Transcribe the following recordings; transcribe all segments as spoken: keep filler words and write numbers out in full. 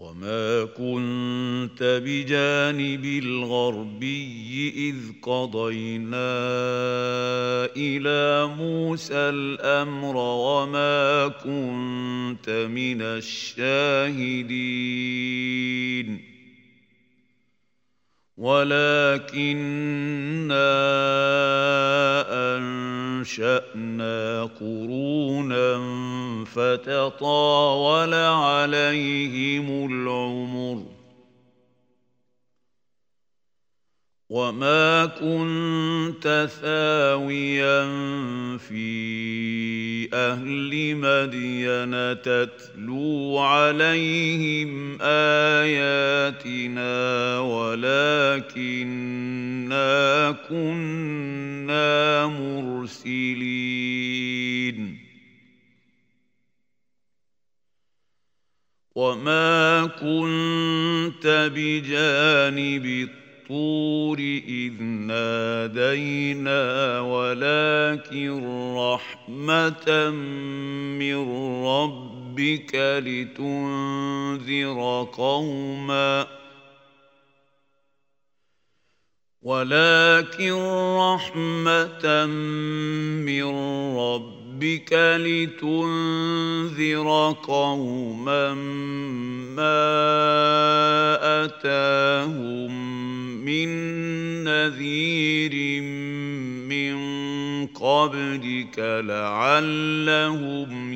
وما كنت بجانب الغربي إذ قضينا إلى موسى الأمر وما كنت من الشاهدين ولكننا أنشأنا قرونا فتطاول عليهم العمر وما كنت ثاويا في أهل مدين تتلو عليهم آياتنا ولكننا كنا مرسلين وما كنت بجانب الطور إذ نادينا ولكن رحمة من ربك لتنذر قوما ولكن رحمة من ربك لتنذر قوما ما أتاهم من نذير من قبلك لعلهم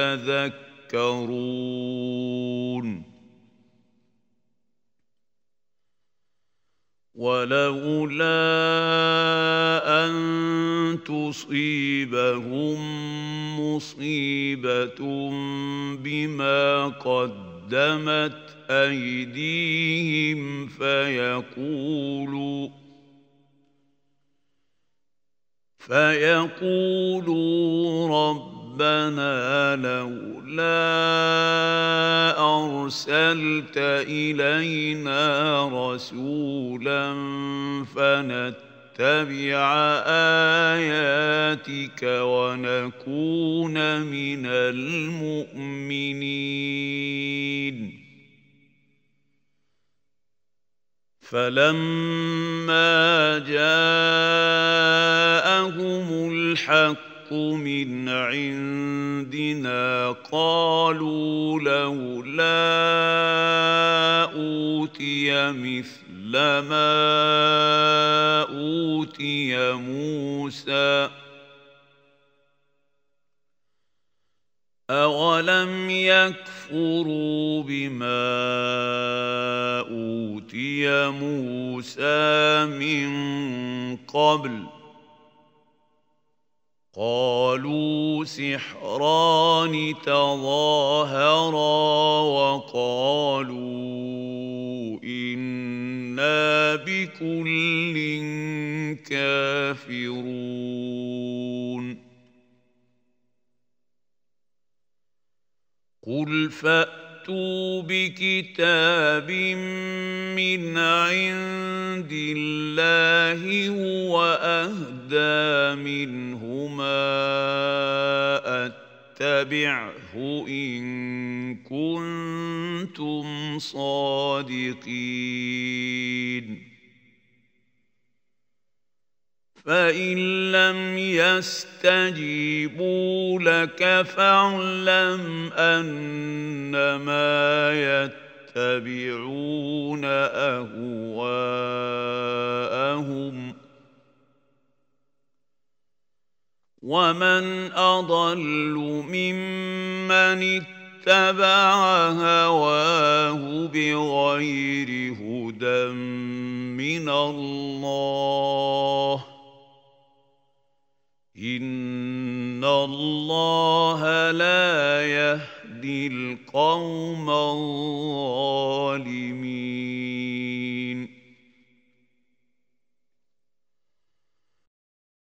يتذكرون ولولا أن تصيبهم مصيبة بما قدمت أيديهم فيقولوا فيقولوا ربنا لولا أرسلت إلينا رسولا فنتبع آياتك ونكون من المؤمنين فلما جاءهم الحق من عندنا قالوا لولا أوتي مثل ما أوتي موسى أولم يكفروا بما أوتي موسى من قبل قالوا سحران تظاهرا وقالوا إنا بكل كافرون قل فأتوا بكتاب من عند الله هو أهدى منهما أتبعه إن كنتم صادقين فإن لم يستجيبوا لك فاعلم أنما يتبعون أهواءهم ومن أضل ممن اتبع هواه بغير هدى من الله إن الله لا يهدي القوم الظالمين